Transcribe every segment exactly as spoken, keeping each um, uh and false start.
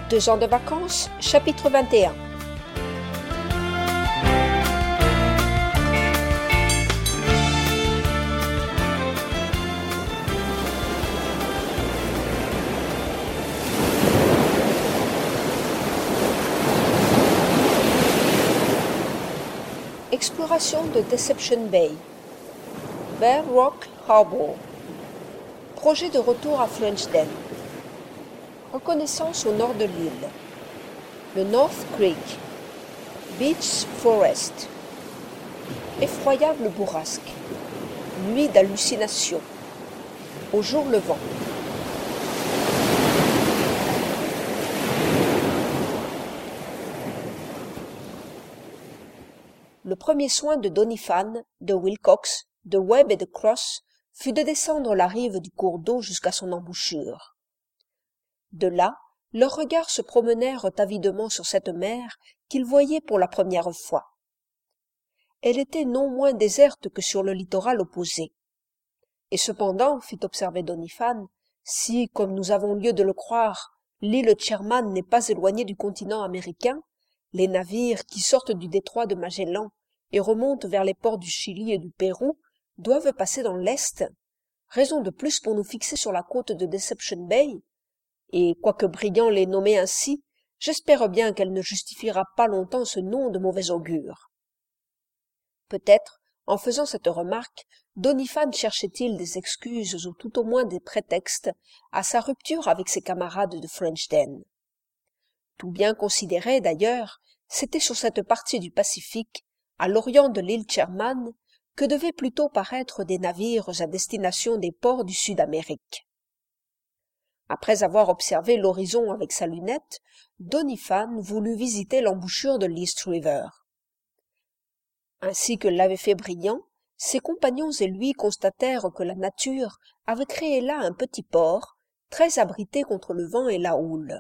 Deux ans de vacances, chapitre vingt et un. Exploration de Deception Bay. Bear Rock Harbour. Projet de retour à French Den. Reconnaissance au nord de l'île. Le North Creek. Beach Forest. Effroyable bourrasque. Nuit d'hallucination. Au jour levant. Le premier soin de Doniphan, de Wilcox, de Webb et de Cross fut de descendre la rive du cours d'eau jusqu'à son embouchure. De là, leurs regards se promenèrent avidement sur cette mer qu'ils voyaient pour la première fois. Elle était non moins déserte que sur le littoral opposé. Et cependant, fit observer Doniphan, si, comme nous avons lieu de le croire, l'île Sherman n'est pas éloignée du continent américain, les navires qui sortent du détroit de Magellan et remontent vers les ports du Chili et du Pérou doivent passer dans l'Est, raison de plus pour nous fixer sur la côte de Deception Bay, et quoique Briand l'ait nommée ainsi, j'espère bien qu'elle ne justifiera pas longtemps ce nom de mauvais augure. Peut-être, en faisant cette remarque, Doniphan cherchait-il des excuses ou tout au moins des prétextes à sa rupture avec ses camarades de French Den. Tout bien considéré d'ailleurs, c'était sur cette partie du Pacifique, à l'orient de l'île Sherman, que devaient plutôt paraître des navires à destination des ports du Sud-Amérique. Après avoir observé l'horizon avec sa lunette, Doniphan voulut visiter l'embouchure de l'East River. Ainsi que l'avait fait Briand, ses compagnons et lui constatèrent que la nature avait créé là un petit port, très abrité contre le vent et la houle.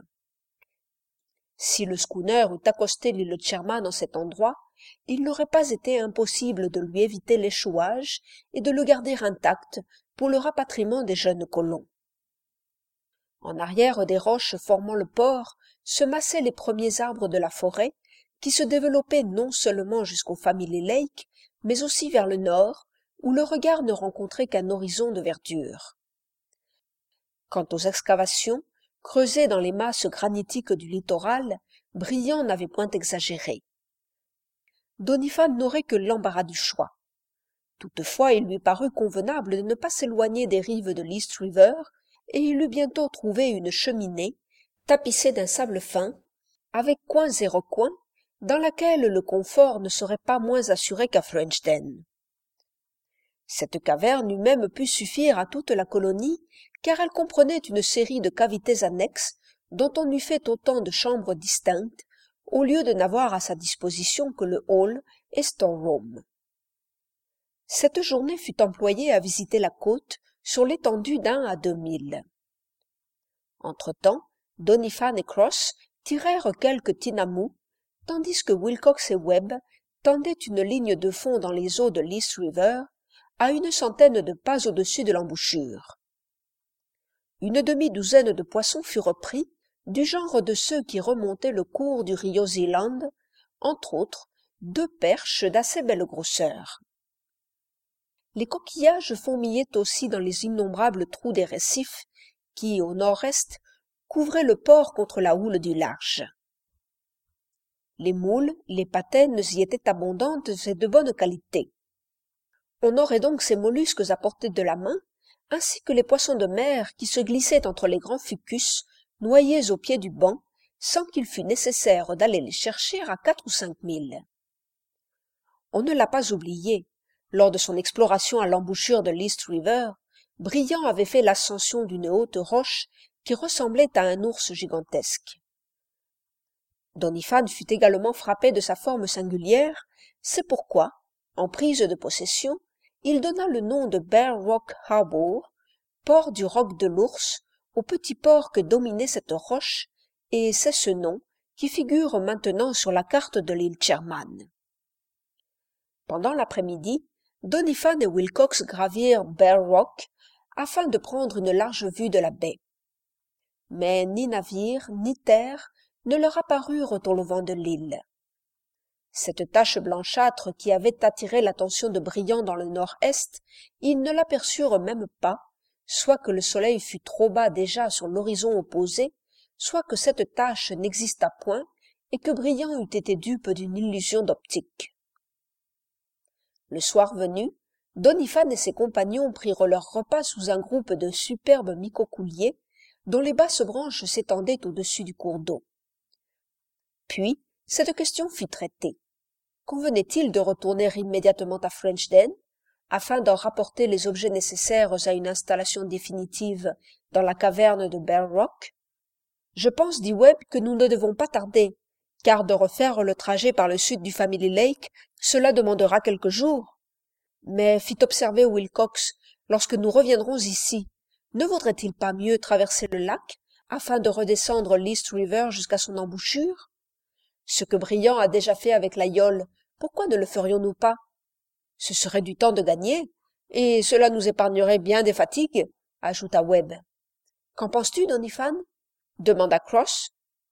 Si le schooner eût accosté l'île Sherman en cet endroit, il n'aurait pas été impossible de lui éviter l'échouage et de le garder intact pour le rapatriement des jeunes colons. En arrière des roches formant le port se massaient les premiers arbres de la forêt qui se développaient non seulement jusqu'au Family Lake, mais aussi vers le nord, où le regard ne rencontrait qu'un horizon de verdure. Quant aux excavations, creusées dans les masses granitiques du littoral, Briand n'avait point exagéré. Doniphan n'aurait que l'embarras du choix. Toutefois, il lui parut convenable de ne pas s'éloigner des rives de l'East River, et il eut bientôt trouvé une cheminée, tapissée d'un sable fin, avec coins et recoins, dans laquelle le confort ne serait pas moins assuré qu'à French Den. Cette caverne eût même pu suffire à toute la colonie, car elle comprenait une série de cavités annexes, dont on eût fait autant de chambres distinctes, au lieu de n'avoir à sa disposition que le hall et storeroom. Cette journée fut employée à visiter la côte, sur l'étendue d'un à deux milles. Entre-temps, Doniphan et Cross tirèrent quelques tinamous, tandis que Wilcox et Webb tendaient une ligne de fond dans les eaux de l'East River, à une centaine de pas au-dessus de l'embouchure. Une demi-douzaine de poissons furent pris, du genre de ceux qui remontaient le cours du Rio Zeeland, entre autres deux perches d'assez belle grosseur. Les coquillages fourmillaient aussi dans les innombrables trous des récifs qui, au nord-est, couvraient le port contre la houle du large. Les moules, les patènes y étaient abondantes et de bonne qualité. On aurait donc ces mollusques à portée de la main, ainsi que les poissons de mer qui se glissaient entre les grands fucus, noyés au pied du banc, sans qu'il fût nécessaire d'aller les chercher à quatre ou cinq milles. On ne l'a pas oublié. Lors de son exploration à l'embouchure de l'East River, Briand avait fait l'ascension d'une haute roche qui ressemblait à un ours gigantesque. Doniphan fut également frappé de sa forme singulière, c'est pourquoi, en prise de possession, il donna le nom de Bear Rock Harbour, port du roc de l'ours, au petit port que dominait cette roche, et c'est ce nom qui figure maintenant sur la carte de l'île Sherman. Pendant l'après-midi, Doniphan et Wilcox gravirent Bear Rock afin de prendre une large vue de la baie. Mais ni navire, ni terre ne leur apparurent au levant de l'île. Cette tache blanchâtre qui avait attiré l'attention de Briand dans le nord-est, ils ne l'aperçurent même pas, soit que le soleil fût trop bas déjà sur l'horizon opposé, soit que cette tache n'existât point et que Briand eût été dupe d'une illusion d'optique. Le soir venu, Doniphan et ses compagnons prirent leur repas sous un groupe de superbes micocouliers dont les basses branches s'étendaient au-dessus du cours d'eau. Puis, cette question fut traitée. Convenait-il de retourner immédiatement à Frenchden, afin d'en rapporter les objets nécessaires à une installation définitive dans la caverne de Bear Rock? « Je pense, dit Webb, que nous ne devons pas tarder, car de refaire le trajet par le sud du Family Lake, cela demandera quelques jours. Mais, fit observer Wilcox, lorsque nous reviendrons ici, ne vaudrait-il pas mieux traverser le lac, afin de redescendre l'East River jusqu'à son embouchure? Ce que Briand a déjà fait avec la Yole, pourquoi ne le ferions-nous pas? Ce serait du temps de gagner, et cela nous épargnerait bien des fatigues, ajouta Webb. Qu'en penses-tu, Doniphan? Demanda Cross.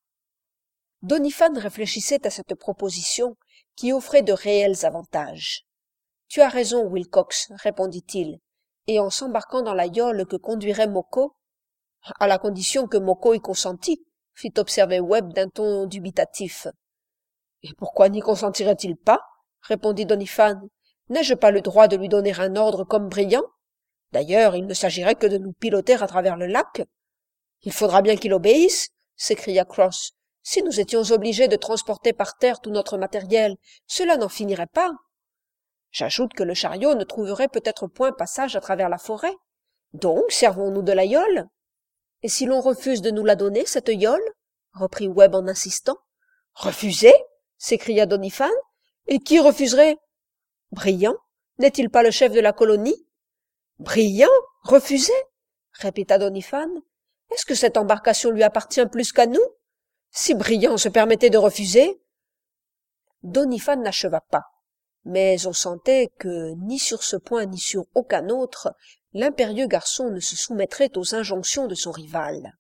Doniphan réfléchissait à cette proposition qui offrait de réels avantages. Tu as raison, Wilcox, répondit-il, et en s'embarquant dans la yole que conduirait Moko, à la condition que Moko y consentît, fit observer Webb d'un ton dubitatif. Et pourquoi n'y consentirait-il pas? Répondit Doniphan. N'ai-je pas le droit de lui donner un ordre comme Briand? D'ailleurs, il ne s'agirait que de nous piloter à travers le lac. Il faudra bien qu'il obéisse, s'écria Cross. Si nous étions obligés de transporter par terre tout notre matériel, cela n'en finirait pas. J'ajoute que le chariot ne trouverait peut-être point passage à travers la forêt. Donc, servons-nous de la yole. Et si l'on refuse de nous la donner, cette yole? Reprit Webb en insistant. Refuser? S'écria Doniphan. Et qui refuserait? Briand? N'est-il pas le chef de la colonie? Briand? Refuser? Répéta Doniphan. Est-ce que cette embarcation lui appartient plus qu'à nous? Si Briand se permettait de refuser? Doniphan n'acheva pas, mais on sentait que, ni sur ce point ni sur aucun autre, l'impérieux garçon ne se soumettrait aux injonctions de son rival.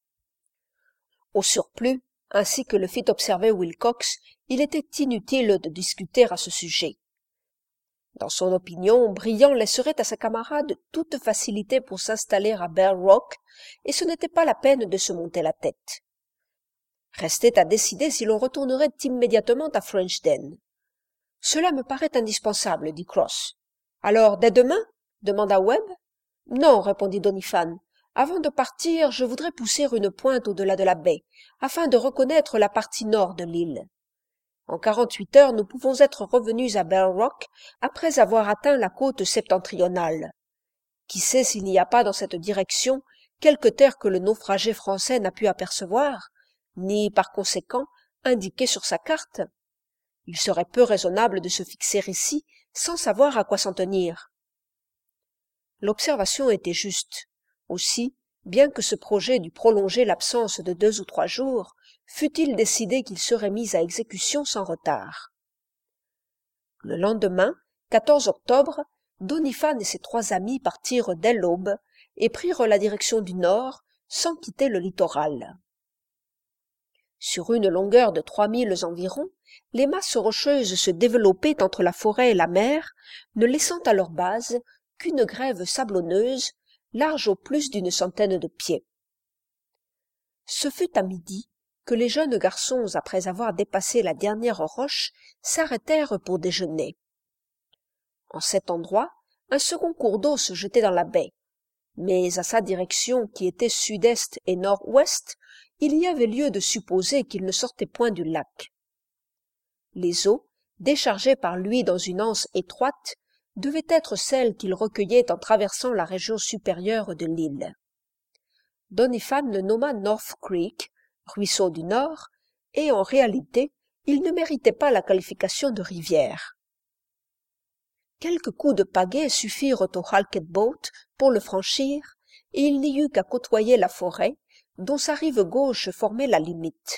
Au surplus, ainsi que le fit observer Wilcox, il était inutile de discuter à ce sujet. Dans son opinion, Briand laisserait à sa camarade toute facilité pour s'installer à Bear Rock, et ce n'était pas la peine de se monter la tête. Restait à décider si l'on retournerait immédiatement à Frenchden. « Cela me paraît indispensable, dit Cross. « Alors, dès demain ?» demanda Webb. « Non, répondit Doniphan. « Avant de partir, je voudrais pousser une pointe au-delà de la baie, afin de reconnaître la partie nord de l'île. En quarante-huit heures, nous pouvons être revenus à Bear Rock après avoir atteint la côte septentrionale. Qui sait s'il n'y a pas dans cette direction quelque terre que le naufragé français n'a pu apercevoir, ni, par conséquent, indiquée sur sa carte? Il serait peu raisonnable de se fixer ici sans savoir à quoi s'en tenir. » L'observation était juste. Aussi, bien que ce projet dût prolonger l'absence de deux ou trois jours, fut-il décidé qu'il serait mis à exécution sans retard. Le lendemain, quatorze octobre, Doniphan et ses trois amis partirent dès l'aube et prirent la direction du nord sans quitter le littoral. Sur une longueur de trois milles environ, les masses rocheuses se développaient entre la forêt et la mer, ne laissant à leur base qu'une grève sablonneuse, large au plus d'une centaine de pieds. Ce fut à midi que les jeunes garçons, après avoir dépassé la dernière roche, s'arrêtèrent pour déjeuner. En cet endroit, un second cours d'eau se jetait dans la baie, mais à sa direction qui était sud-est et nord-ouest, il y avait lieu de supposer qu'il ne sortait point du lac. Les eaux, déchargées par lui dans une anse étroite, devaient être celles qu'il recueillait en traversant la région supérieure de l'île. Doniphan le nomma North Creek, ruisseau du Nord, et en réalité, il ne méritait pas la qualification de rivière. Quelques coups de pagaie suffirent au Halkett Boat pour le franchir, et il n'y eut qu'à côtoyer la forêt, dont sa rive gauche formait la limite.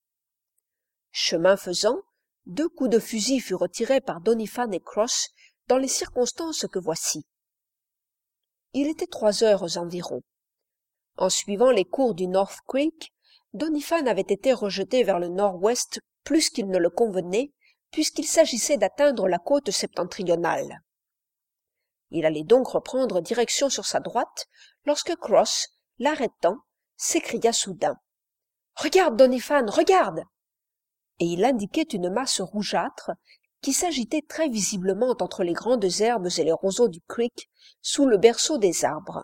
Chemin faisant, deux coups de fusil furent tirés par Doniphan et Cross dans les circonstances que voici. Il était trois heures environ. En suivant les cours du North Creek, Doniphan avait été rejeté vers le nord-ouest plus qu'il ne le convenait, puisqu'il s'agissait d'atteindre la côte septentrionale. Il allait donc reprendre direction sur sa droite, lorsque Cross, l'arrêtant, s'écria soudain. « Regarde, Doniphan, regarde !» Et il indiquait une masse rougeâtre qui s'agitait très visiblement entre les grandes herbes et les roseaux du creek, sous le berceau des arbres.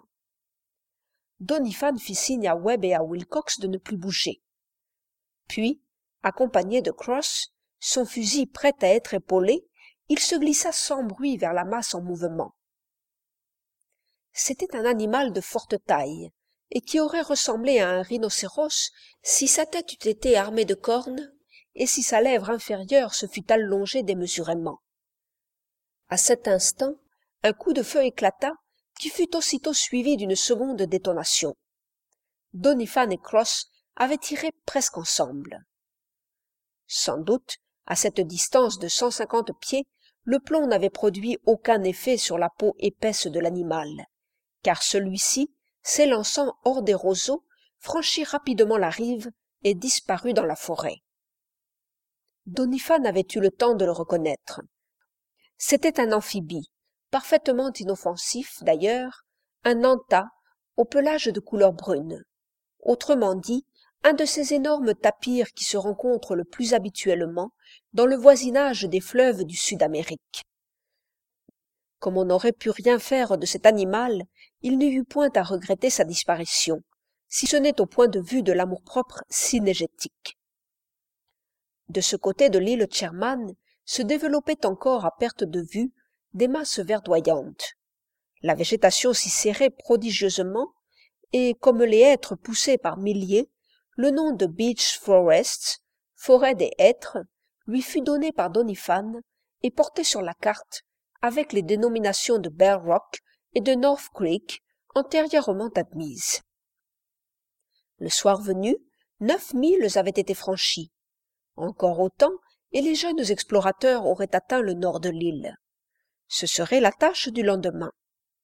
Doniphan fit signe à Webb et à Wilcox de ne plus bouger. Puis, accompagné de Cross, son fusil prêt à être épaulé, il se glissa sans bruit vers la masse en mouvement. C'était un animal de forte taille, et qui aurait ressemblé à un rhinocéros si sa tête eût été armée de cornes et si sa lèvre inférieure se fût allongée démesurément. À cet instant, un coup de feu éclata, qui fut aussitôt suivi d'une seconde détonation. Doniphan et Cross avaient tiré presque ensemble. Sans doute, à cette distance de cent cinquante pieds, le plomb n'avait produit aucun effet sur la peau épaisse de l'animal, car celui-ci, s'élançant hors des roseaux, franchit rapidement la rive et disparut dans la forêt. Doniphan avait eu le temps de le reconnaître. C'était un amphibie, parfaitement inoffensif d'ailleurs, un anta au pelage de couleur brune, autrement dit, un de ces énormes tapirs qui se rencontrent le plus habituellement dans le voisinage des fleuves du Sud-Amérique. Comme on n'aurait pu rien faire de cet animal, il n'y eut point à regretter sa disparition, si ce n'est au point de vue de l'amour-propre synégétique. De ce côté de l'île Sherman se développaient encore à perte de vue des masses verdoyantes. La végétation s'y serrait prodigieusement, et comme les hêtres poussaient par milliers, le nom de Beech Forests, forêt des hêtres, lui fut donné par Doniphan et porté sur la carte avec les dénominations de Bear Rock et de North Creek antérieurement admises. Le soir venu, neuf milles avaient été franchis. Encore autant, et les jeunes explorateurs auraient atteint le nord de l'île. Ce serait la tâche du lendemain.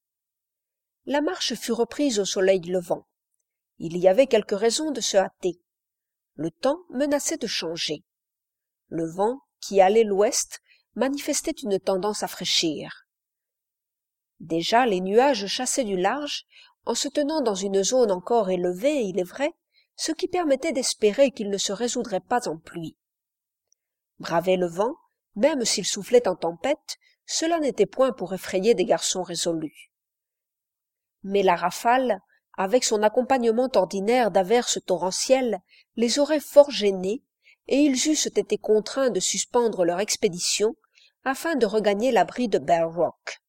La marche fut reprise au soleil levant. Il y avait quelques raisons de se hâter. Le temps menaçait de changer. Le vent, qui allait l'ouest, manifestait une tendance à fraîchir. Déjà les nuages chassaient du large, en se tenant dans une zone encore élevée, il est vrai, ce qui permettait d'espérer qu'ils ne se résoudraient pas en pluie. Braver le vent, même s'il soufflait en tempête, cela n'était point pour effrayer des garçons résolus. Mais la rafale, avec son accompagnement ordinaire d'averses torrentielles, les aurait fort gênés, et ils eussent été contraints de suspendre leur expédition afin de regagner l'abri de Bear Rock.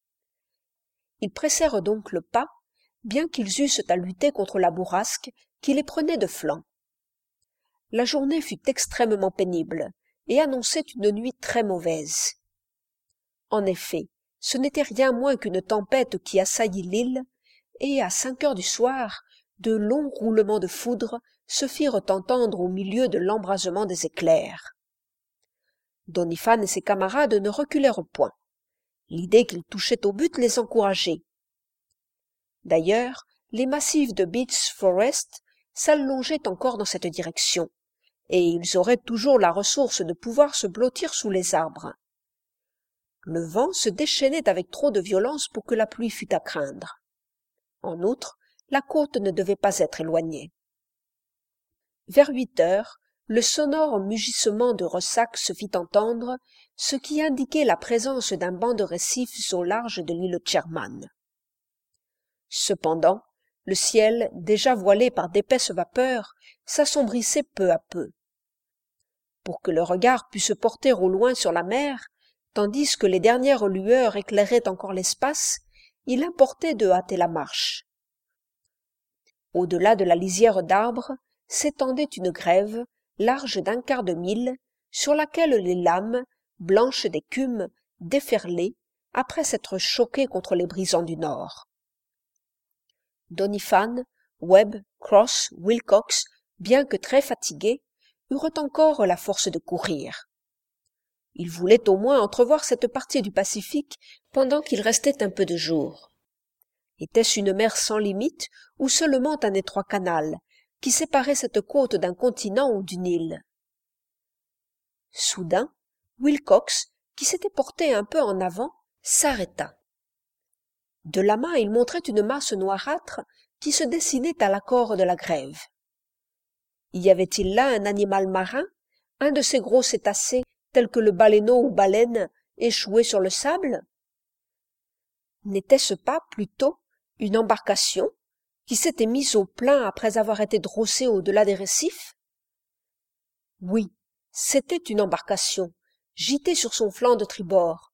Ils pressèrent donc le pas, bien qu'ils eussent à lutter contre la bourrasque qui les prenait de flanc. La journée fut extrêmement pénible et annonçait une nuit très mauvaise. En effet, ce n'était rien moins qu'une tempête qui assaillit l'île, et à cinq heures du soir, de longs roulements de foudre se firent entendre au milieu de l'embrasement des éclairs. Doniphan et ses camarades ne reculèrent point. L'idée qu'ils touchaient au but les encourageait. D'ailleurs, les massifs de Beech Forest s'allongeaient encore dans cette direction, et ils auraient toujours la ressource de pouvoir se blottir sous les arbres. Le vent se déchaînait avec trop de violence pour que la pluie fût à craindre. En outre, la côte ne devait pas être éloignée. Vers huit heures, le sonore mugissement de ressac se fit entendre, ce qui indiquait la présence d'un banc de récifs au large de l'île Sherman. Cependant, le ciel, déjà voilé par d'épaisses vapeurs, s'assombrissait peu à peu. Pour que le regard pût se porter au loin sur la mer, tandis que les dernières lueurs éclairaient encore l'espace, il importait de hâter la marche. Au-delà de la lisière d'arbres s'étendait une grève, large d'un quart de mille, sur laquelle les lames, blanches d'écume, déferlaient, après s'être choquées contre les brisants du nord. Doniphan, Webb, Cross, Wilcox, bien que très fatigués, eurent encore la force de courir. Ils voulaient au moins entrevoir cette partie du Pacifique pendant qu'il restait un peu de jour. Était-ce une mer sans limite ou seulement un étroit canal, qui séparait cette côte d'un continent ou d'une île. Soudain, Wilcox, qui s'était porté un peu en avant, s'arrêta. De la main, il montrait une masse noirâtre qui se dessinait à l'accord de la grève. Y avait-il là un animal marin, un de ces gros cétacés tels que le baleineau ou baleine échoués sur le sable? N'était-ce pas plutôt une embarcation qui s'était mise au plein après avoir été drossée au-delà des récifs? Oui, c'était une embarcation, gîtée sur son flanc de tribord.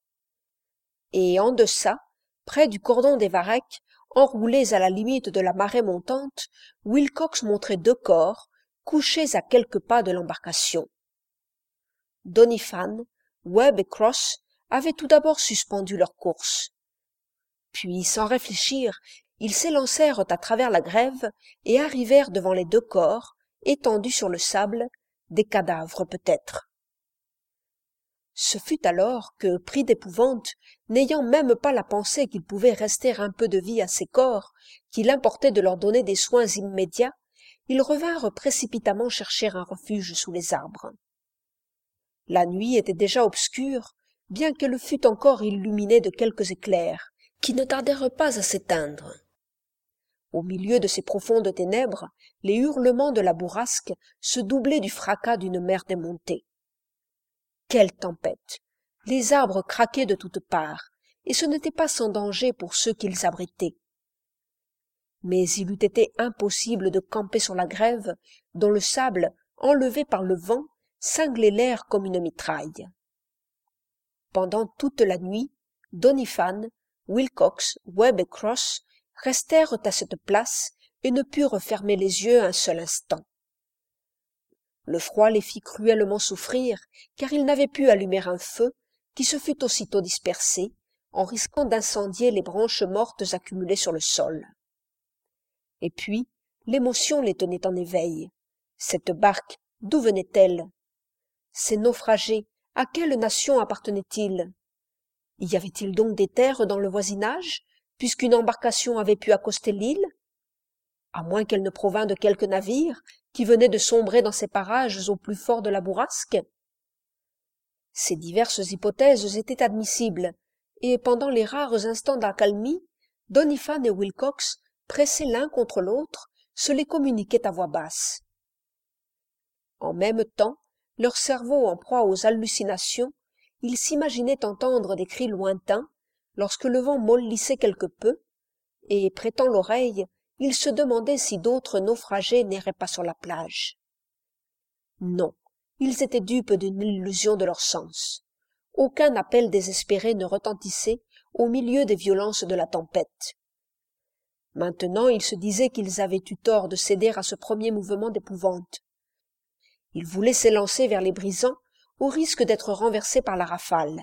Et en deçà, près du cordon des varechs, enroulés à la limite de la marée montante, Wilcox montrait deux corps, couchés à quelques pas de l'embarcation. Doniphan, Webb et Cross avaient tout d'abord suspendu leur course. Puis, sans réfléchir, ils s'élancèrent à travers la grève et arrivèrent devant les deux corps, étendus sur le sable, des cadavres peut-être. Ce fut alors que, pris d'épouvante, n'ayant même pas la pensée qu'il pouvait rester un peu de vie à ces corps, qu'il importait de leur donner des soins immédiats, ils revinrent précipitamment chercher un refuge sous les arbres. La nuit était déjà obscure, bien qu'elle fût encore illuminée de quelques éclairs, qui ne tardèrent pas à s'éteindre. Au milieu de ces profondes ténèbres, les hurlements de la bourrasque se doublaient du fracas d'une mer démontée. Quelle tempête! Les arbres craquaient de toutes parts, et ce n'était pas sans danger pour ceux qu'ils abritaient. Mais il eût été impossible de camper sur la grève, dont le sable, enlevé par le vent, cinglait l'air comme une mitraille. Pendant toute la nuit, Doniphan, Wilcox, Webb et Cross restèrent à cette place et ne purent fermer les yeux un seul instant. Le froid les fit cruellement souffrir, car ils n'avaient pu allumer un feu, qui se fut aussitôt dispersé, en risquant d'incendier les branches mortes accumulées sur le sol. Et puis, l'émotion les tenait en éveil. Cette barque, d'où venait-elle? Ces naufragés, à quelle nation appartenaient-ils? Y avait-il donc des terres dans le voisinage, puisqu'une embarcation avait pu accoster l'île? À moins qu'elle ne provînt de quelque navire qui venait de sombrer dans ces parages au plus fort de la bourrasque? Ces diverses hypothèses étaient admissibles, et pendant les rares instants d'accalmie, Doniphan et Wilcox, pressés l'un contre l'autre, se les communiquaient à voix basse. En même temps, leur cerveau en proie aux hallucinations, ils s'imaginaient entendre des cris lointains, lorsque le vent mollissait quelque peu, et, prêtant l'oreille, ils se demandaient si d'autres naufragés n'erraient pas sur la plage. Non, ils étaient dupes d'une illusion de leurs sens. Aucun appel désespéré ne retentissait au milieu des violences de la tempête. Maintenant, ils se disaient qu'ils avaient eu tort de céder à ce premier mouvement d'épouvante. Ils voulaient s'élancer vers les brisants au risque d'être renversés par la rafale.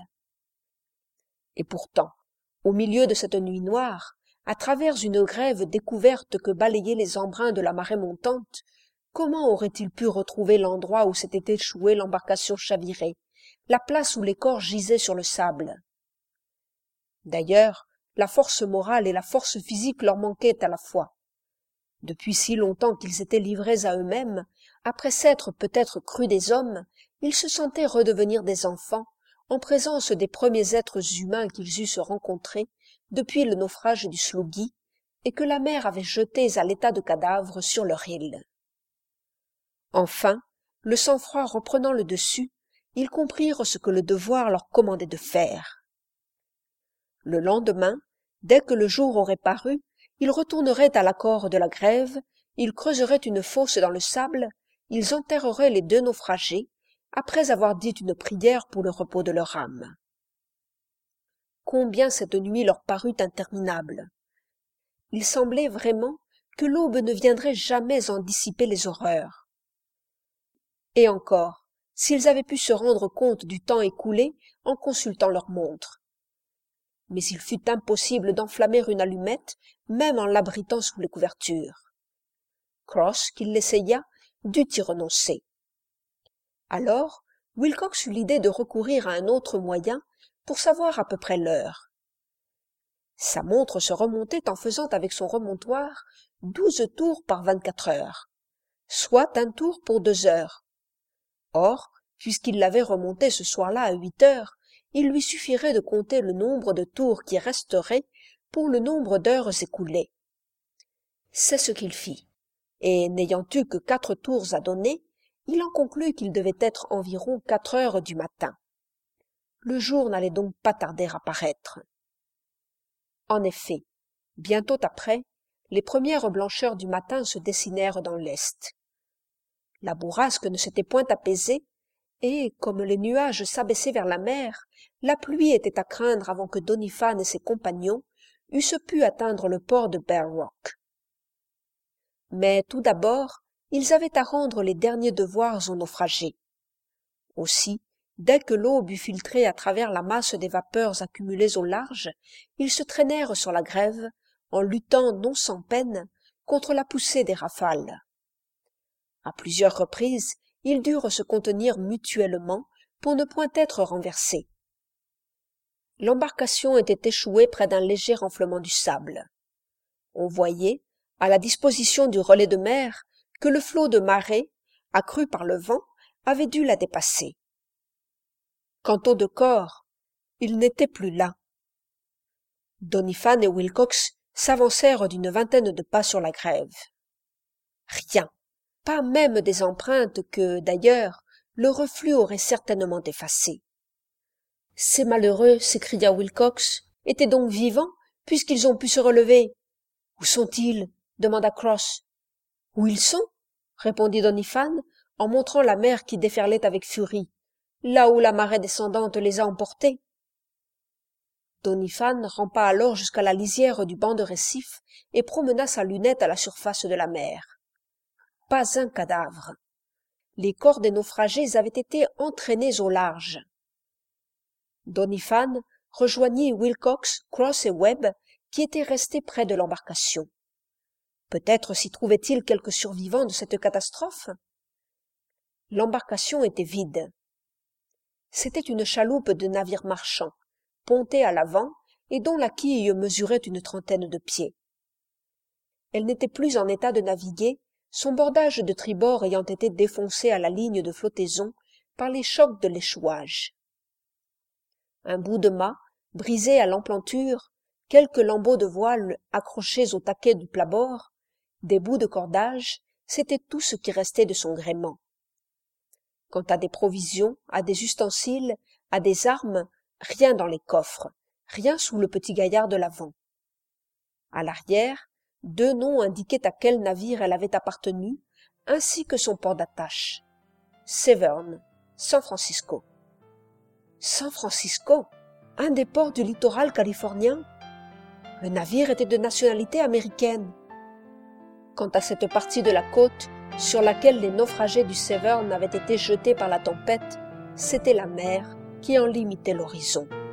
Et pourtant, au milieu de cette nuit noire, à travers une grève découverte que balayaient les embruns de la marée montante, comment auraient-ils pu retrouver l'endroit où s'était échouée l'embarcation chavirée, la place où les corps gisaient sur le sable? D'ailleurs, la force morale et la force physique leur manquaient à la fois. Depuis si longtemps qu'ils étaient livrés à eux-mêmes, après s'être peut-être crus des hommes, ils se sentaient redevenir des enfants, en présence des premiers êtres humains qu'ils eussent rencontrés depuis le naufrage du Sloughi, et que la mer avait jetés à l'état de cadavres sur leur île. Enfin, le sang-froid reprenant le dessus, ils comprirent ce que le devoir leur commandait de faire. Le lendemain, dès que le jour aurait paru, ils retourneraient à l'accord de la grève, ils creuseraient une fosse dans le sable, ils enterreraient les deux naufragés, après avoir dit une prière pour le repos de leur âme. Combien cette nuit leur parut interminable! Il semblait vraiment que l'aube ne viendrait jamais en dissiper les horreurs. Et encore, s'ils avaient pu se rendre compte du temps écoulé en consultant leur montre. Mais il fut impossible d'enflammer une allumette, même en l'abritant sous les couvertures. Cross, qui l'essaya, dut y renoncer. Alors, Wilcox eut l'idée de recourir à un autre moyen pour savoir à peu près l'heure. Sa montre se remontait en faisant avec son remontoir douze tours par vingt-quatre heures. soit un tour pour deux heures. Or, puisqu'il l'avait remonté ce soir-là à huit heures, il lui suffirait de compter le nombre de tours qui resteraient pour le nombre d'heures écoulées. C'est ce qu'il fit, et n'ayant eu que quatre tours à donner, il en conclut qu'il devait être environ quatre heures du matin. Le jour n'allait donc pas tarder à paraître. En effet, bientôt après, les premières blancheurs du matin se dessinèrent dans l'est. La bourrasque ne s'était point apaisée, et, comme les nuages s'abaissaient vers la mer, la pluie était à craindre avant que Doniphan et ses compagnons eussent pu atteindre le port de Bear Rock. Mais tout d'abord, ils avaient à rendre les derniers devoirs aux naufragés. Aussi, dès que l'aube eut filtré à travers la masse des vapeurs accumulées au large, ils se traînèrent sur la grève, en luttant non sans peine contre la poussée des rafales. À plusieurs reprises, ils durent se contenir mutuellement pour ne point être renversés. L'embarcation était échouée près d'un léger renflement du sable. On voyait, à la disposition du relais de mer, que le flot de marée, accru par le vent, avait dû la dépasser. Quant aux deux corps, ils n'étaient plus là. Doniphan et Wilcox s'avancèrent d'une vingtaine de pas sur la grève. Rien, pas même des empreintes que, d'ailleurs, le reflux aurait certainement effacées. Ces malheureux, s'écria Wilcox, étaient donc vivants, puisqu'ils ont pu se relever. Où sont-ils? demanda Cross. Où ils sont? répondit Doniphan, en montrant la mer qui déferlait avec furie, là où la marée descendante les a emportés. Doniphan rampa alors jusqu'à la lisière du banc de récif et promena sa lunette à la surface de la mer. Pas un cadavre. Les corps des naufragés avaient été entraînés au large. Doniphan rejoignit Wilcox, Cross et Webb, qui étaient restés près de l'embarcation. Peut-être s'y trouvait-il quelques survivants de cette catastrophe? L'embarcation était vide. C'était une chaloupe de navire marchand, pontée à l'avant et dont la quille mesurait une trentaine de pieds. Elle n'était plus en état de naviguer, son bordage de tribord ayant été défoncé à la ligne de flottaison par les chocs de l'échouage. Un bout de mât, brisé à l'emplanture, quelques lambeaux de voile accrochés au taquet du plat-bord, des bouts de cordage, c'était tout ce qui restait de son gréement. Quant à des provisions, à des ustensiles, à des armes, rien dans les coffres, rien sous le petit gaillard de l'avant. À l'arrière, deux noms indiquaient à quel navire elle avait appartenu, ainsi que son port d'attache. Severn, San Francisco. San Francisco, un des ports du littoral californien. Le navire était de nationalité américaine. Quant à cette partie de la côte sur laquelle les naufragés du Severn avaient été jetés par la tempête, c'était la mer qui en limitait l'horizon.